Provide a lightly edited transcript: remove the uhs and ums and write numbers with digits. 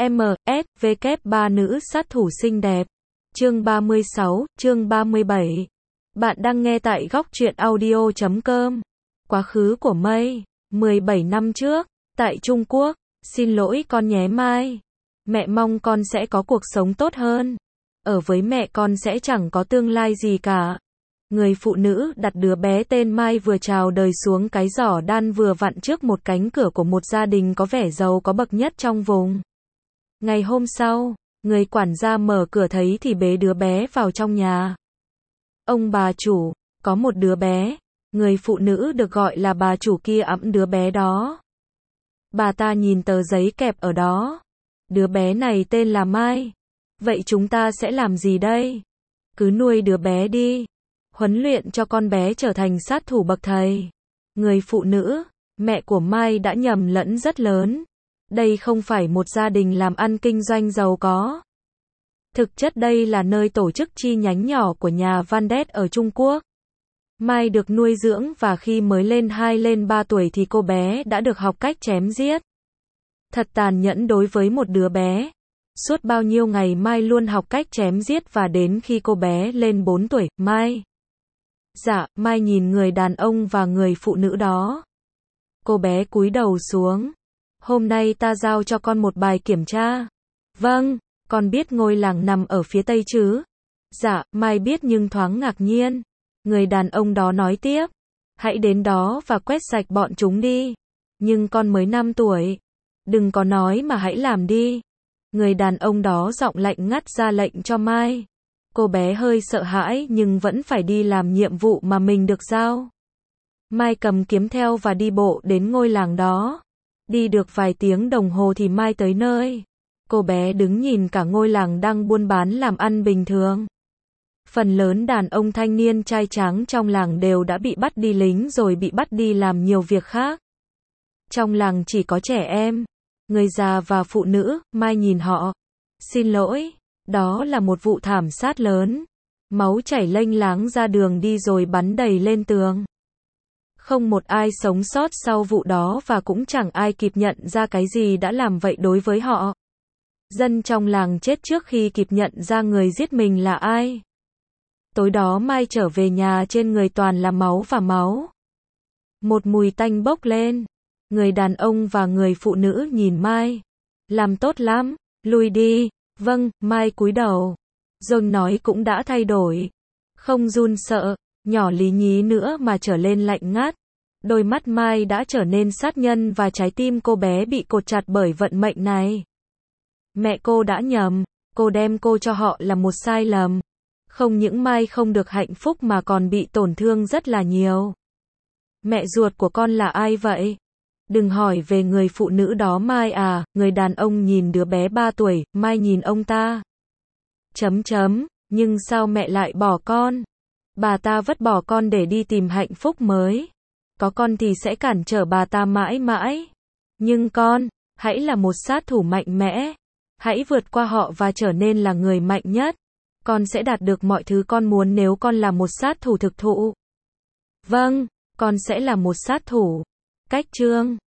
M, S, V kép 3 nữ sát thủ xinh đẹp. Chương 36, chương 37. Bạn đang nghe tại góc truyện audio.com. Quá khứ của Mây. 17 năm trước, tại Trung Quốc. Xin lỗi con nhé Mai. Mẹ mong con sẽ có cuộc sống tốt hơn. Ở với mẹ con sẽ chẳng có tương lai gì cả. Người phụ nữ đặt đứa bé tên Mai vừa chào đời xuống cái giỏ đan vừa vặn trước một cánh cửa của một gia đình có vẻ giàu có bậc nhất trong vùng. Ngày hôm sau, người quản gia mở cửa thấy thì bế đứa bé vào trong nhà. Ông bà chủ, có một đứa bé. Người phụ nữ được gọi là bà chủ kia ẵm đứa bé đó. Bà ta nhìn tờ giấy kẹp ở đó. Đứa bé này tên là Mai. Vậy chúng ta sẽ làm gì đây? Cứ nuôi đứa bé đi. Huấn luyện cho con bé trở thành sát thủ bậc thầy. Người phụ nữ, mẹ của Mai đã nhầm lẫn rất lớn. Đây không phải một gia đình làm ăn kinh doanh giàu có. Thực chất đây là nơi tổ chức chi nhánh nhỏ của nhà Van Đét ở Trung Quốc. Mai được nuôi dưỡng và khi mới lên 2 lên 3 tuổi thì cô bé đã được học cách chém giết. Thật tàn nhẫn đối với một đứa bé. Suốt bao nhiêu ngày Mai luôn học cách chém giết và đến khi cô bé lên 4 tuổi, Mai nhìn người đàn ông và người phụ nữ đó. Cô bé cúi đầu xuống. Hôm nay ta giao cho con một bài kiểm tra. Vâng, con biết ngôi làng nằm ở phía tây chứ? Dạ, Mai biết nhưng thoáng ngạc nhiên. Người đàn ông đó nói tiếp. Hãy đến đó và quét sạch bọn chúng đi. Nhưng con mới 5 tuổi. Đừng có nói mà hãy làm đi. Người đàn ông đó giọng lạnh ngắt ra lệnh cho Mai. Cô bé hơi sợ hãi nhưng vẫn phải đi làm nhiệm vụ mà mình được giao. Mai cầm kiếm theo và đi bộ đến ngôi làng đó. Đi được vài tiếng đồng hồ thì Mai tới nơi. Cô bé đứng nhìn cả ngôi làng đang buôn bán làm ăn bình thường. Phần lớn đàn ông thanh niên trai tráng trong làng đều đã bị bắt đi lính rồi bị bắt đi làm nhiều việc khác. Trong làng chỉ có trẻ em, người già và phụ nữ. Mai nhìn họ. Xin lỗi, đó là một vụ thảm sát lớn. Máu chảy lênh láng ra đường đi rồi bắn đầy lên tường. Không một ai sống sót sau vụ đó và cũng chẳng ai kịp nhận ra cái gì đã làm vậy đối với họ. Dân trong làng chết trước khi kịp nhận ra người giết mình là ai. Tối đó Mai trở về nhà trên người toàn là máu và máu. Một mùi tanh bốc lên. Người đàn ông và người phụ nữ nhìn Mai. Làm tốt lắm, lui đi. Vâng, Mai cúi đầu. Giọng nói cũng đã thay đổi. Không run sợ, nhỏ lý nhí nữa mà trở lên lạnh ngắt. Đôi mắt Mai đã trở nên sát nhân và trái tim cô bé bị cột chặt bởi vận mệnh này. Mẹ cô đã nhầm, cô đem cô cho họ là một sai lầm. Không những Mai không được hạnh phúc mà còn bị tổn thương rất là nhiều. Mẹ ruột của con là ai vậy? Đừng hỏi về người phụ nữ đó Mai à, người đàn ông nhìn đứa bé 3 tuổi, Mai nhìn ông ta. Nhưng sao mẹ lại bỏ con? Bà ta vứt bỏ con để đi tìm hạnh phúc mới. Có con thì sẽ cản trở bà ta mãi mãi. Nhưng con, hãy là một sát thủ mạnh mẽ. Hãy vượt qua họ và trở nên là người mạnh nhất. Con sẽ đạt được mọi thứ con muốn nếu con là một sát thủ thực thụ. Vâng, con sẽ là một sát thủ. Cách chương